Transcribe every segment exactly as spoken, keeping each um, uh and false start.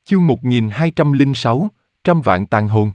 Chương một nghìn hai trăm lẻ sáu, trăm vạn tàn hồn.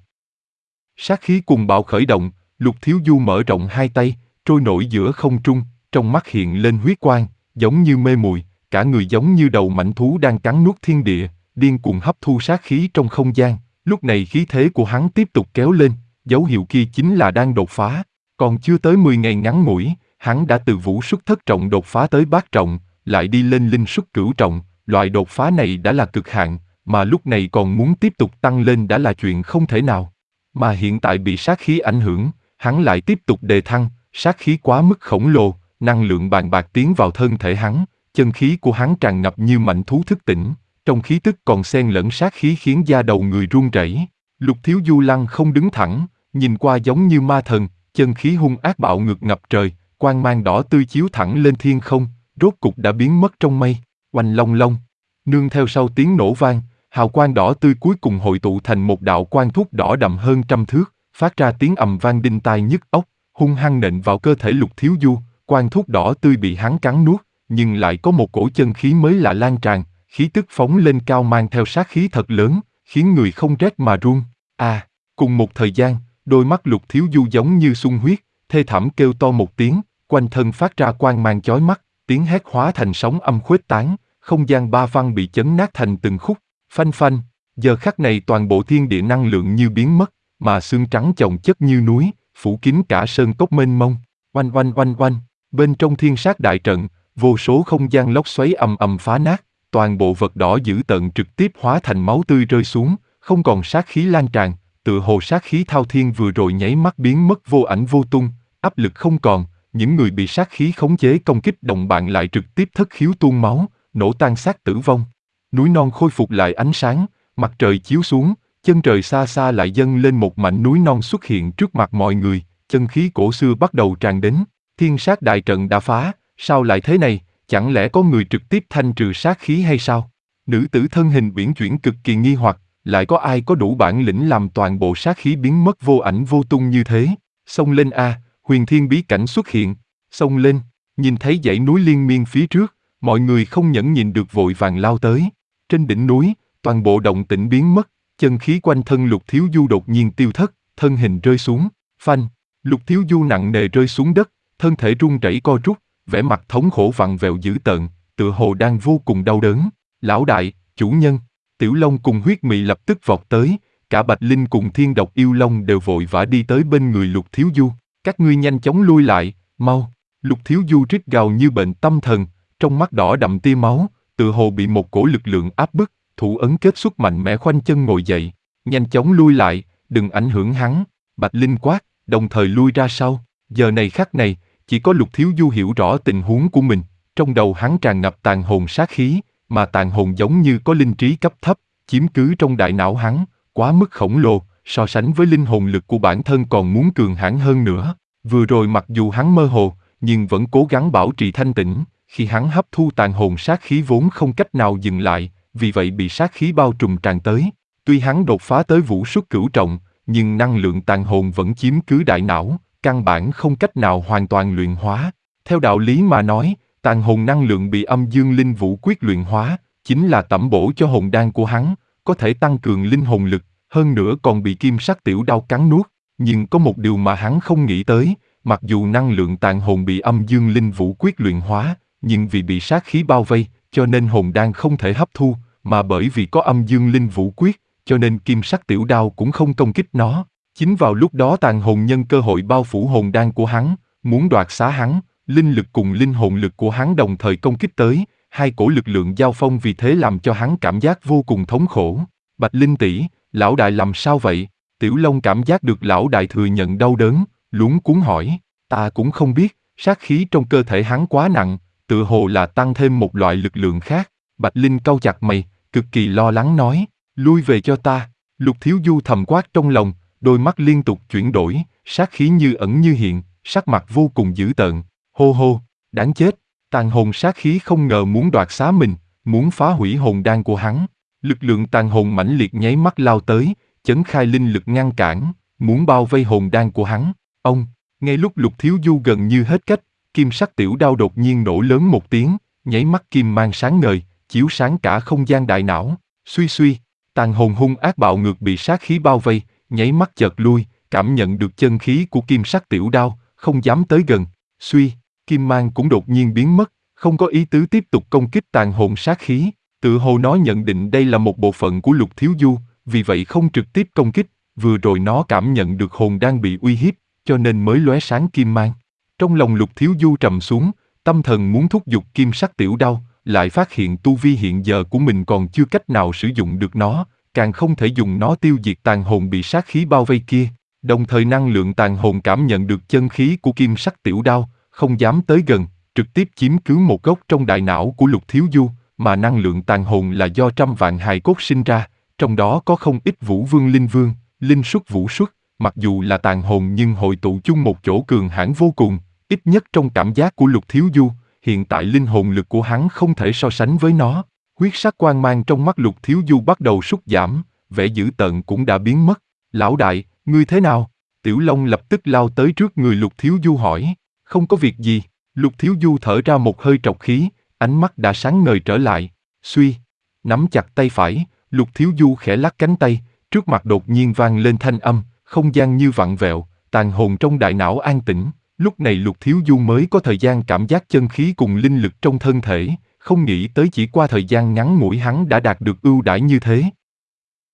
Sát khí cuồng bạo khởi động, Lục Thiếu Du mở rộng hai tay, trôi nổi giữa không trung, trong mắt hiện lên huyết quang, giống như mê muội, cả người giống như đầu mãnh thú đang cắn nuốt thiên địa, điên cuồng hấp thu sát khí trong không gian. Lúc này khí thế của hắn tiếp tục kéo lên, dấu hiệu kia chính là đang đột phá. Còn chưa tới mười ngày ngắn ngủi, hắn đã từ vũ xuất thất trọng đột phá tới bát trọng, lại đi lên linh xuất cửu trọng. Loại đột phá này đã là cực hạn, mà lúc này còn muốn tiếp tục tăng lên đã là chuyện không thể nào. Mà hiện tại bị sát khí ảnh hưởng, hắn lại tiếp tục đề thăng, sát khí quá mức khổng lồ, năng lượng bàn bạc tiến vào thân thể hắn, chân khí của hắn tràn ngập như mãnh thú thức tỉnh, trong khí tức còn xen lẫn sát khí khiến da đầu người run rẩy. Lục Thiếu Du lăng không đứng thẳng, nhìn qua giống như ma thần, chân khí hung ác bạo ngược ngập trời, quang mang đỏ tươi chiếu thẳng lên thiên không, rốt cục đã biến mất trong mây. Oanh long long, nương theo sau tiếng nổ vang, hào quang đỏ tươi cuối cùng hội tụ thành một đạo quang thuốc đỏ đậm hơn trăm thước, phát ra tiếng ầm vang đinh tai nhức óc, hung hăng nện vào cơ thể Lục Thiếu Du. Quang thuốc đỏ tươi bị hắn cắn nuốt, nhưng lại có một cổ chân khí mới lạ lan tràn, khí tức phóng lên cao mang theo sát khí thật lớn, khiến người không rét mà run. À, cùng một thời gian, đôi mắt Lục Thiếu Du giống như sung huyết, thê thảm kêu to một tiếng, quanh thân phát ra quang mang chói mắt, tiếng hét hóa thành sóng âm khuếch tán, không gian ba văn bị chấn nát thành từng khúc. Phanh phanh, giờ khắc này toàn bộ thiên địa năng lượng như biến mất, mà xương trắng chồng chất như núi, phủ kín cả sơn cốc mênh mông. Oanh oanh oanh oanh, bên trong thiên sát đại trận, vô số không gian lốc xoáy ầm ầm phá nát, toàn bộ vật đỏ dữ tợn trực tiếp hóa thành máu tươi rơi xuống, không còn sát khí lan tràn, tựa hồ sát khí thao thiên vừa rồi nháy mắt biến mất vô ảnh vô tung, áp lực không còn, những người bị sát khí khống chế công kích đồng bạn lại trực tiếp thất khiếu tuôn máu, nổ tan xác tử vong. Núi non khôi phục lại ánh sáng, mặt trời chiếu xuống, chân trời xa xa lại dâng lên một mảnh núi non xuất hiện trước mặt mọi người, chân khí cổ xưa bắt đầu tràn đến. Thiên sát đại trận đã phá, sao lại thế này, chẳng lẽ có người trực tiếp thanh trừ sát khí hay sao? Nữ tử thân hình uyển chuyển cực kỳ nghi hoặc, lại có ai có đủ bản lĩnh làm toàn bộ sát khí biến mất vô ảnh vô tung như thế? Xông lên a, huyền thiên bí cảnh xuất hiện, xông lên, nhìn thấy dãy núi liên miên phía trước, mọi người không nhẫn nhìn được vội vàng lao tới. Trên đỉnh núi, toàn bộ động tĩnh biến mất, chân khí quanh thân Lục Thiếu Du đột nhiên tiêu thất, thân hình rơi xuống, phanh, Lục Thiếu Du nặng nề rơi xuống đất, thân thể run rẩy co rút, vẻ mặt thống khổ vặn vẹo dữ tợn, tựa hồ đang vô cùng đau đớn. Lão đại, chủ nhân, Tiểu Long cùng Huyết Mị lập tức vọt tới, cả Bạch Linh cùng Thiên Độc Yêu Long đều vội vã đi tới bên người Lục Thiếu Du. Các ngươi nhanh chóng lui lại, mau! Lục Thiếu Du rít gào như bệnh tâm thần, trong mắt đỏ đậm tia máu, tựa hồ bị một cổ lực lượng áp bức, thủ ấn kết xuất mạnh mẽ khoanh chân ngồi dậy, nhanh chóng lui lại, đừng ảnh hưởng hắn. Bạch Linh quát, đồng thời lui ra sau. Giờ này khắc này, chỉ có Lục Thiếu Du hiểu rõ tình huống của mình, trong đầu hắn tràn ngập tàn hồn sát khí, mà tàn hồn giống như có linh trí cấp thấp, chiếm cứ trong đại não hắn, quá mức khổng lồ, so sánh với linh hồn lực của bản thân còn muốn cường hãn hơn nữa. Vừa rồi mặc dù hắn mơ hồ, nhưng vẫn cố gắng bảo trì thanh tĩnh, khi hắn hấp thu tàn hồn sát khí vốn không cách nào dừng lại, vì vậy bị sát khí bao trùm tràn tới. Tuy hắn đột phá tới vũ xuất cửu trọng, nhưng năng lượng tàn hồn vẫn chiếm cứ đại não, căn bản không cách nào hoàn toàn luyện hóa. Theo đạo lý mà nói, tàn hồn năng lượng bị âm dương linh vũ quyết luyện hóa, chính là tẩm bổ cho hồn đan của hắn, có thể tăng cường linh hồn lực, hơn nữa còn bị kim sắc tiểu đao cắn nuốt. Nhưng có một điều mà hắn không nghĩ tới, mặc dù năng lượng tàn hồn bị âm dương linh vũ quyết luyện hóa, nhưng vì bị sát khí bao vây, cho nên hồn đan không thể hấp thu, mà bởi vì có âm dương linh vũ quyết, cho nên kim sắc tiểu đao cũng không công kích nó. Chính vào lúc đó tàn hồn nhân cơ hội bao phủ hồn đan của hắn, muốn đoạt xá hắn, linh lực cùng linh hồn lực của hắn đồng thời công kích tới, hai cổ lực lượng giao phong vì thế làm cho hắn cảm giác vô cùng thống khổ. Bạch Linh tỷ, lão đại làm sao vậy? Tiểu Long cảm giác được lão đại thừa nhận đau đớn, luống cuống hỏi, ta cũng không biết, sát khí trong cơ thể hắn quá nặng, tựa hồ là tăng thêm một loại lực lượng khác. Bạch Linh cau chặt mày, cực kỳ lo lắng nói, lui về cho ta. Lục Thiếu Du thầm quát trong lòng, đôi mắt liên tục chuyển đổi, sát khí như ẩn như hiện, sắc mặt vô cùng dữ tợn. Hô hô, đáng chết, tàn hồn sát khí không ngờ muốn đoạt xá mình, muốn phá hủy hồn đan của hắn. Lực lượng tàn hồn mãnh liệt nháy mắt lao tới, chấn khai linh lực ngăn cản, muốn bao vây hồn đan của hắn. Ông, ngay lúc Lục Thiếu Du gần như hết cách, kim sắc tiểu đao đột nhiên nổ lớn một tiếng, nháy mắt kim mang sáng ngời, chiếu sáng cả không gian đại não. Suy suy, Tàn hồn hung ác bạo ngược bị sát khí bao vây, nháy mắt chợt lui, cảm nhận được chân khí của kim sắc tiểu đao, không dám tới gần. Suy, kim mang cũng đột nhiên biến mất, không có ý tứ tiếp tục công kích tàn hồn sát khí. Tự hồ nó nhận định đây là một bộ phận của Lục Thiếu Du, vì vậy không trực tiếp công kích. Vừa rồi nó cảm nhận được hồn đang bị uy hiếp, cho nên mới lóe sáng kim mang. Trong lòng Lục Thiếu Du trầm xuống, tâm thần muốn thúc giục kim sắc tiểu đao, lại phát hiện tu vi hiện giờ của mình còn chưa cách nào sử dụng được nó, càng không thể dùng nó tiêu diệt tàn hồn bị sát khí bao vây kia. Đồng thời năng lượng tàn hồn cảm nhận được chân khí của kim sắc tiểu đao, không dám tới gần, trực tiếp chiếm cứ một góc trong đại não của Lục Thiếu Du, mà năng lượng tàn hồn là do trăm vạn hài cốt sinh ra, trong đó có không ít vũ vương linh vương, linh xuất vũ xuất, mặc dù là tàn hồn nhưng hội tụ chung một chỗ cường hãn vô cùng, ít nhất trong cảm giác của Lục Thiếu Du, hiện tại linh hồn lực của hắn không thể so sánh với nó. Huyết sắc quang mang trong mắt Lục Thiếu Du bắt đầu sút giảm, vẻ dữ tợn cũng đã biến mất. Lão đại, ngươi thế nào? Tiểu Long lập tức lao tới trước người Lục Thiếu Du hỏi. Không có việc gì. Lục Thiếu Du thở ra một hơi trọc khí, ánh mắt đã sáng ngời trở lại. Suy, nắm chặt tay phải, Lục Thiếu Du khẽ lắc cánh tay, trước mặt đột nhiên vang lên thanh âm, không gian như vặn vẹo, tàn hồn trong đại não an tĩnh. Lúc này Lục Thiếu Du mới có thời gian cảm giác chân khí cùng linh lực trong thân thể, không nghĩ tới chỉ qua thời gian ngắn ngủi hắn đã đạt được ưu đãi như thế.